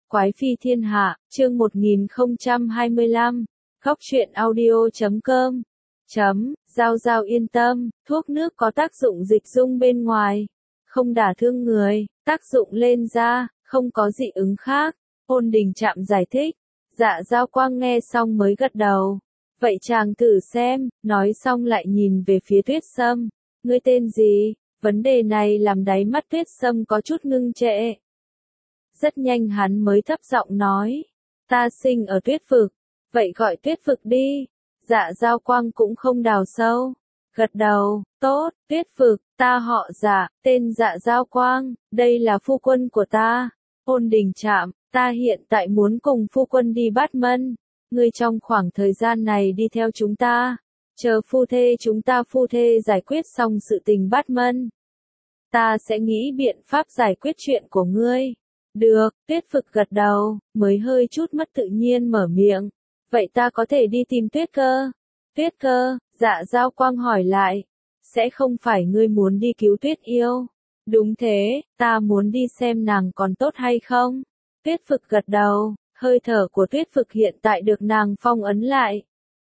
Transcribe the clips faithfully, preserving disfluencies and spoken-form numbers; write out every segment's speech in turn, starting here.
Quái phi thiên hạ, chương một nghìn không trăm hai mươi lăm, góc truyện audio chấm com, chấm, Giao Giao yên tâm, thuốc nước có tác dụng dịch dung bên ngoài, không đả thương người, tác dụng lên da, không có dị ứng khác. Ôn Đình Trạm giải thích, Dạ Giao Quang nghe xong mới gật đầu. Vậy chàng thử xem, nói xong lại nhìn về phía Tuyết Sâm, ngươi tên gì? Vấn đề này làm đáy mắt Tuyết Sâm có chút ngưng trệ. Rất nhanh hắn mới thấp giọng nói, ta sinh ở Tuyết Vực, vậy gọi Tuyết Vực đi. Dạ Giao Quang cũng không đào sâu, gật đầu, tốt, Tuyết Vực, ta họ Dạ, tên Dạ Giao Quang, đây là phu quân của ta. Ôn Đình Trạm, ta hiện tại muốn cùng phu quân đi Bát Mân, ngươi trong khoảng thời gian này đi theo chúng ta, chờ phu thê chúng ta phu thê giải quyết xong sự tình Bát Mân. Ta sẽ nghĩ biện pháp giải quyết chuyện của ngươi. Được, Tuyết Vực gật đầu, mới hơi chút mất tự nhiên mở miệng. Vậy ta có thể đi tìm Tuyết Cơ? Tuyết Cơ, Dạ Giao Quang hỏi lại. Sẽ không phải ngươi muốn đi cứu Tuyết Yêu? Đúng thế, ta muốn đi xem nàng còn tốt hay không? Tuyết Vực gật đầu, hơi thở của Tuyết Vực hiện tại được nàng phong ấn lại.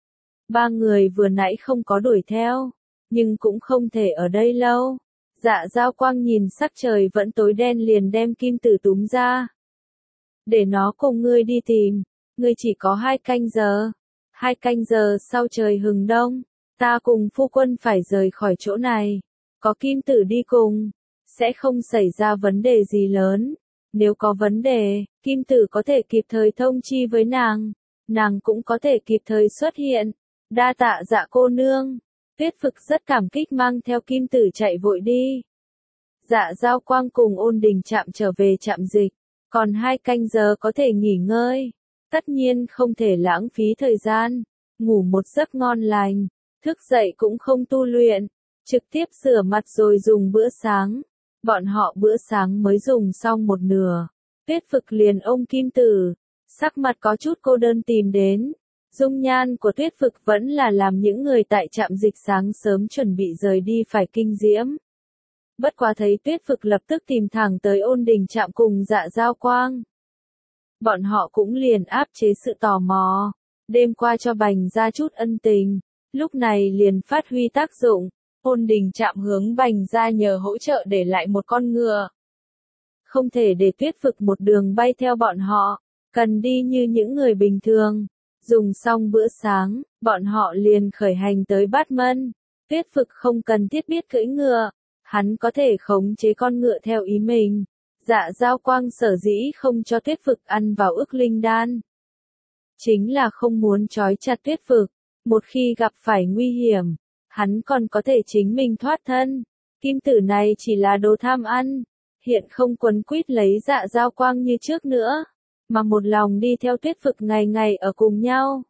Ba người vừa nãy không có đuổi theo, nhưng cũng không thể ở đây lâu. Dạ Giao Quang nhìn sắc trời vẫn tối đen liền đem kim tử túm ra. Để nó cùng ngươi đi tìm, ngươi chỉ có hai canh giờ. Hai canh giờ sau trời hừng đông, ta cùng phu quân phải rời khỏi chỗ này. Có kim tử đi cùng, sẽ không xảy ra vấn đề gì lớn. Nếu có vấn đề, kim tử có thể kịp thời thông chi với nàng, nàng cũng có thể kịp thời xuất hiện. Đa tạ Dạ cô nương. Tuyết Vực rất cảm kích mang theo kim tử chạy vội đi. Dạ Giao Quang cùng Ôn Đình Trạm trở về trạm dịch, còn hai canh giờ có thể nghỉ ngơi. Tất nhiên không thể lãng phí thời gian, ngủ một giấc ngon lành, thức dậy cũng không tu luyện, trực tiếp rửa mặt rồi dùng bữa sáng. Bọn họ bữa sáng mới dùng xong một nửa, Tuyết Vực liền ôm kim tử, sắc mặt có chút cô đơn tìm đến. Dung nhan của Tuyết Vực vẫn là làm những người tại trạm dịch sáng sớm chuẩn bị rời đi phải kinh diễm. Bất quá thấy Tuyết Vực lập tức tìm thẳng tới Ôn Đình Trạm cùng Dạ Giao Quang. Bọn họ cũng liền áp chế sự tò mò, đêm qua cho Bành ra chút ân tình, lúc này liền phát huy tác dụng. Ôn Đình Trạm hướng Bành ra nhờ hỗ trợ để lại một con ngựa. Không thể để Tuyết Vực một đường bay theo bọn họ, cần đi như những người bình thường. Dùng xong bữa sáng, bọn họ liền khởi hành tới Bát Mân. Tuyết Vực không cần thiết biết cưỡi ngựa, hắn có thể khống chế con ngựa theo ý mình. Dạ Giao Quang sở dĩ không cho Tuyết Vực ăn vào ức linh đan, chính là không muốn trói chặt Tuyết Vực, một khi gặp phải nguy hiểm, hắn còn có thể chính mình thoát thân. Kim tử này chỉ là đồ tham ăn, hiện không quấn quýt lấy Dạ Giao Quang như trước nữa, mà một lòng đi theo Tuyết Vực ngày ngày ở cùng nhau.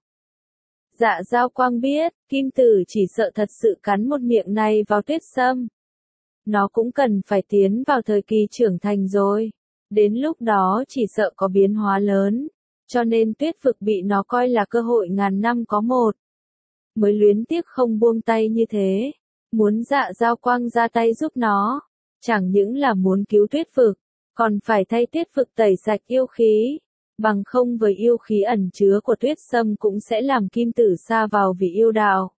Dạ Giao Quang biết, kim tử chỉ sợ thật sự cắn một miệng này vào Tuyết Sâm. Nó cũng cần phải tiến vào thời kỳ trưởng thành rồi. Đến lúc đó chỉ sợ có biến hóa lớn. Cho nên Tuyết Vực bị nó coi là cơ hội ngàn năm có một. Mới luyến tiếc không buông tay như thế. Muốn Dạ Giao Quang ra tay giúp nó. Chẳng những là muốn cứu Tuyết Vực, còn phải thay Tuyết Vực tẩy sạch yêu khí. Bằng không với yêu khí ẩn chứa của Tuyết Sâm cũng sẽ làm kim tử sa vào vì yêu đạo.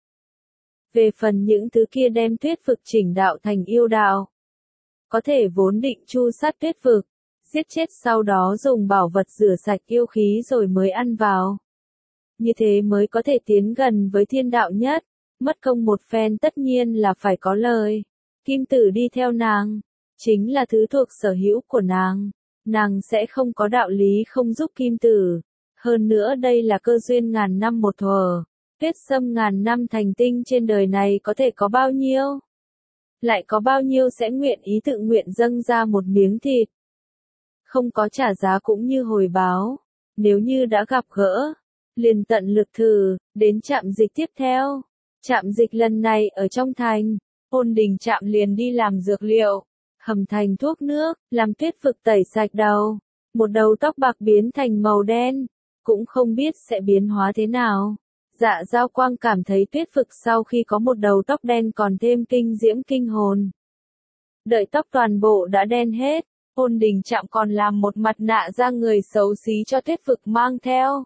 Về phần những thứ kia đem Tuyết Vực chỉnh đạo thành yêu đạo, có thể vốn định chu sát Tuyết Vực, giết chết sau đó dùng bảo vật rửa sạch yêu khí rồi mới ăn vào. Như thế mới có thể tiến gần với thiên đạo nhất, mất công một phen tất nhiên là phải có lời. Kim tử đi theo nàng, chính là thứ thuộc sở hữu của nàng, nàng sẽ không có đạo lý không giúp kim tử. Hơn nữa đây là cơ duyên ngàn năm một thuở. Tuyết Sâm ngàn năm thành tinh trên đời này có thể có bao nhiêu? Lại có bao nhiêu sẽ nguyện ý tự nguyện dâng ra một miếng thịt? Không có trả giá cũng như hồi báo. Nếu như đã gặp gỡ, liền tận lực thử, đến trạm dịch tiếp theo. Trạm dịch lần này ở trong thành, Ôn Đình Trạm liền đi làm dược liệu, hầm thành thuốc nước, làm Tuyết Vực tẩy sạch đầu. Một đầu tóc bạc biến thành màu đen, cũng không biết sẽ biến hóa thế nào. Dạ Giao Quang cảm thấy Tuyết Vực sau khi có một đầu tóc đen còn thêm kinh diễm kinh hồn. Đợi tóc toàn bộ đã đen hết, Ôn Đình Trạm còn làm một mặt nạ da người xấu xí cho Tuyết Vực mang theo.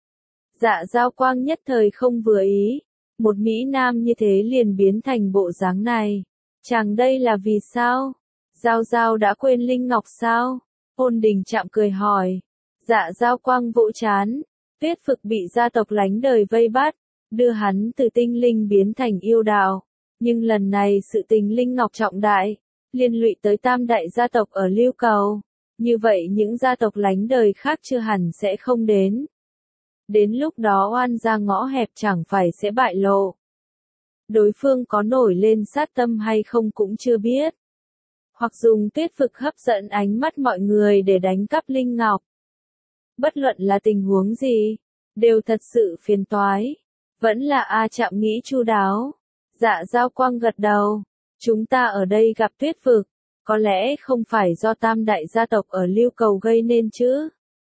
Dạ Giao Quang nhất thời không vừa ý, một Mỹ Nam như thế liền biến thành bộ dáng này. Chàng đây là vì sao? Giao Giao đã quên Linh Ngọc sao? Ôn Đình Trạm cười hỏi. Dạ Giao Quang vỗ chán, Tuyết Vực bị gia tộc lánh đời vây bắt, đưa hắn từ tinh linh biến thành yêu đạo. Nhưng lần này sự tình Linh Ngọc trọng đại, liên lụy tới tam đại gia tộc ở Lưu Cầu. Như vậy những gia tộc lánh đời khác chưa hẳn sẽ không đến. Đến lúc đó oan ra ngõ hẹp chẳng phải sẽ bại lộ. Đối phương có nổi lên sát tâm hay không cũng chưa biết. Hoặc dùng Tuyết Vực hấp dẫn ánh mắt mọi người để đánh cắp Linh Ngọc. Bất luận là tình huống gì, đều thật sự phiền toái. Vẫn là A Trạm nghĩ chu đáo. Dạ Giao Quang gật đầu. Chúng ta ở đây gặp Tuyết Vực, có lẽ không phải do tam đại gia tộc ở Lưu Cầu gây nên chứ.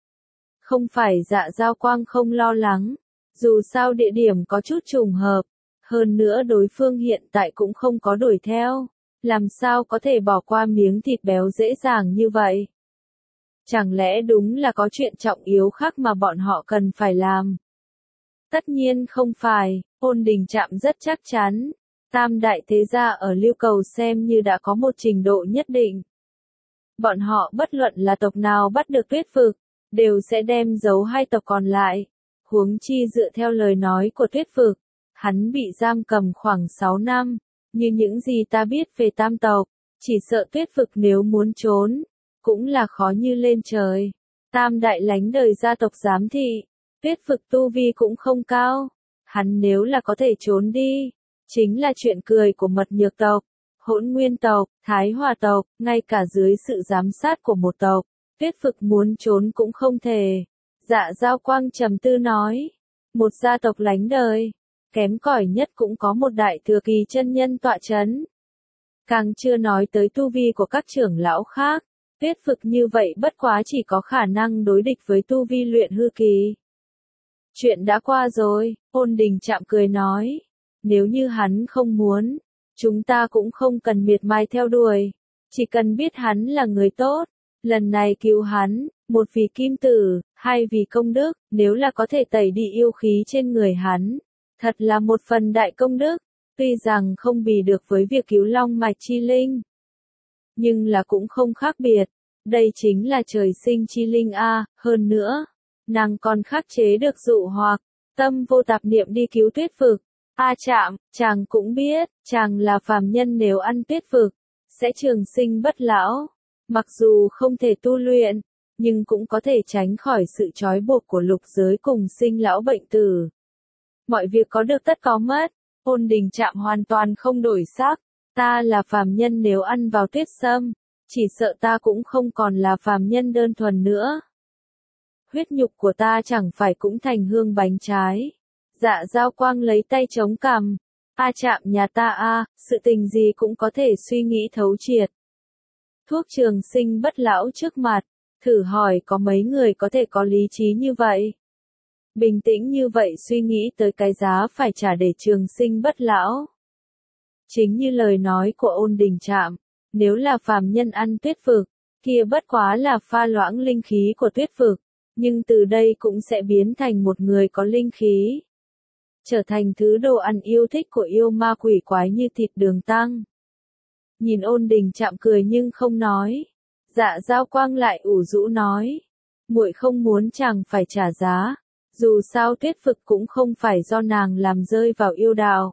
Không phải Dạ Giao Quang không lo lắng, dù sao địa điểm có chút trùng hợp, hơn nữa đối phương hiện tại cũng không có đuổi theo, làm sao có thể bỏ qua miếng thịt béo dễ dàng như vậy. Chẳng lẽ đúng là có chuyện trọng yếu khác mà bọn họ cần phải làm? Tất nhiên không phải, Ôn Đình Trạm rất chắc chắn. Tam đại thế gia ở Lưu Cầu xem như đã có một trình độ nhất định. Bọn họ bất luận là tộc nào bắt được Tuyết Vực, đều sẽ đem giấu hai tộc còn lại. Huống chi dựa theo lời nói của Tuyết Vực, hắn bị giam cầm khoảng sáu năm. Như những gì ta biết về tam tộc, chỉ sợ Tuyết Vực nếu muốn trốn, cũng là khó như lên trời. Tam đại lánh đời gia tộc giám thị, Tuyết Vực tu vi cũng không cao. Hắn nếu là có thể trốn đi, chính là chuyện cười của Mật Nhược tộc, Hỗn Nguyên tộc, Thái Hòa tộc, ngay cả dưới sự giám sát của một tộc, Tuyết Vực muốn trốn cũng không thể. Dạ Giao Quang trầm tư nói, một gia tộc lánh đời, kém cỏi nhất cũng có một đại thừa kỳ chân nhân tọa chấn. Càng chưa nói tới tu vi của các trưởng lão khác, Tuyết Vực như vậy bất quá chỉ có khả năng đối địch với tu vi luyện hư kỳ. Chuyện đã qua rồi, Ôn Đình Trạm cười nói. Nếu như hắn không muốn, chúng ta cũng không cần miệt mài theo đuổi. Chỉ cần biết hắn là người tốt, lần này cứu hắn, một vì kim tử, hai vì công đức, nếu là có thể tẩy đi yêu khí trên người hắn. Thật là một phần đại công đức, tuy rằng không bì được với việc cứu long mạch chi linh. Nhưng là cũng không khác biệt, đây chính là trời sinh chi linh a, hơn nữa, nàng còn khắc chế được dụ hoặc, tâm vô tạp niệm đi cứu Tuyết Vực. A Trạm, chàng cũng biết, chàng là phàm nhân nếu ăn Tuyết Vực, sẽ trường sinh bất lão. Mặc dù không thể tu luyện, nhưng cũng có thể tránh khỏi sự trói buộc của lục giới cùng sinh lão bệnh tử. Mọi việc có được tất có mất, Ôn Đình Trạm hoàn toàn không đổi sắc. Ta là phàm nhân nếu ăn vào tuyết sâm, chỉ sợ ta cũng không còn là phàm nhân đơn thuần nữa. Huyết nhục của ta chẳng phải cũng thành hương bánh trái. Dạ Giao Quang lấy tay chống cằm. A Trạm nhà ta a, sự tình gì cũng có thể suy nghĩ thấu triệt. Thuốc trường sinh bất lão trước mặt, thử hỏi có mấy người có thể có lý trí như vậy? Bình tĩnh như vậy suy nghĩ tới cái giá phải trả để trường sinh bất lão. Chính như lời nói của Ôn Đình Trạm, nếu là phàm nhân ăn Tuyết Vực, kia bất quá là pha loãng linh khí của Tuyết Vực, nhưng từ đây cũng sẽ biến thành một người có linh khí. Trở thành thứ đồ ăn yêu thích của yêu ma quỷ quái như thịt đường tăng. Nhìn Ôn Đình Trạm cười nhưng không nói. Dạ Giao Quang lại ủ rũ nói. Muội không muốn chàng phải trả giá. Dù sao Tuyết Vực cũng không phải do nàng làm rơi vào yêu đạo.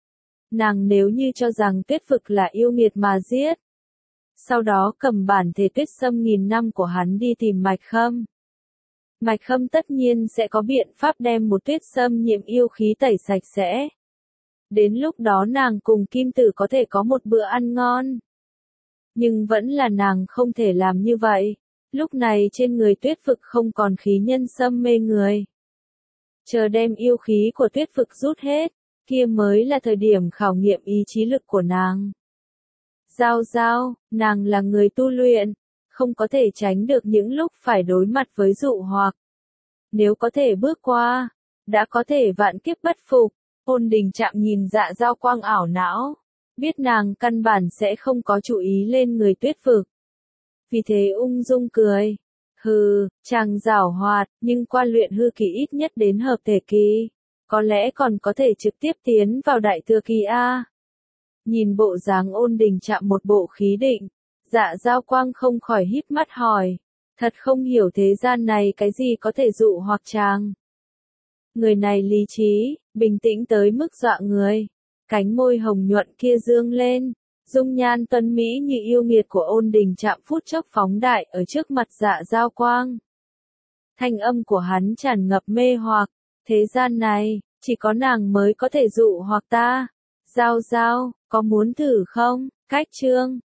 Nàng nếu như cho rằng Tuyết Vực là yêu nghiệt mà giết. Sau đó cầm bản thể tuyết sâm nghìn năm của hắn đi tìm Mạch Khâm. Mạch Khâm tất nhiên sẽ có biện pháp đem một tuyết sâm nhiễm yêu khí tẩy sạch sẽ. Đến lúc đó nàng cùng Kim Tử có thể có một bữa ăn ngon. Nhưng vẫn là nàng không thể làm như vậy. Lúc này trên người Tuyết Vực không còn khí nhân sâm mê người. Chờ đem yêu khí của Tuyết Vực rút hết, kia mới là thời điểm khảo nghiệm ý chí lực của nàng. Giao Giao, nàng là người tu luyện, không có thể tránh được những lúc phải đối mặt với dụ hoặc. Nếu có thể bước qua, đã có thể vạn kiếp bất phục. Ôn Đình Trạm nhìn Dạ Giao Quang ảo não, biết nàng căn bản sẽ không có chú ý lên người Tuyết Vực. vì thế ung dung cười. Hừ, chàng giảo hoạt, nhưng qua luyện hư kỳ ít nhất đến hợp thể kỳ. Có lẽ còn có thể trực tiếp tiến vào đại thừa kỳ A. Nhìn bộ dáng Ôn Đình Trạm một bộ khí định, Dạ Giao Quang không khỏi híp mắt hỏi. Thật không hiểu thế gian này cái gì có thể dụ hoặc chàng. Người này lý trí, bình tĩnh tới mức dọa người. Cánh môi hồng nhuận kia dương lên. Dung nhan tuấn mỹ như yêu nghiệt của Ôn Đình Trạm phút chốc phóng đại ở trước mặt Dạ Giao Quang. Thanh âm của hắn tràn ngập mê hoặc. Thế gian này, chỉ có nàng mới có thể dụ hoặc ta. Giao Giao, có muốn thử không? Cách chương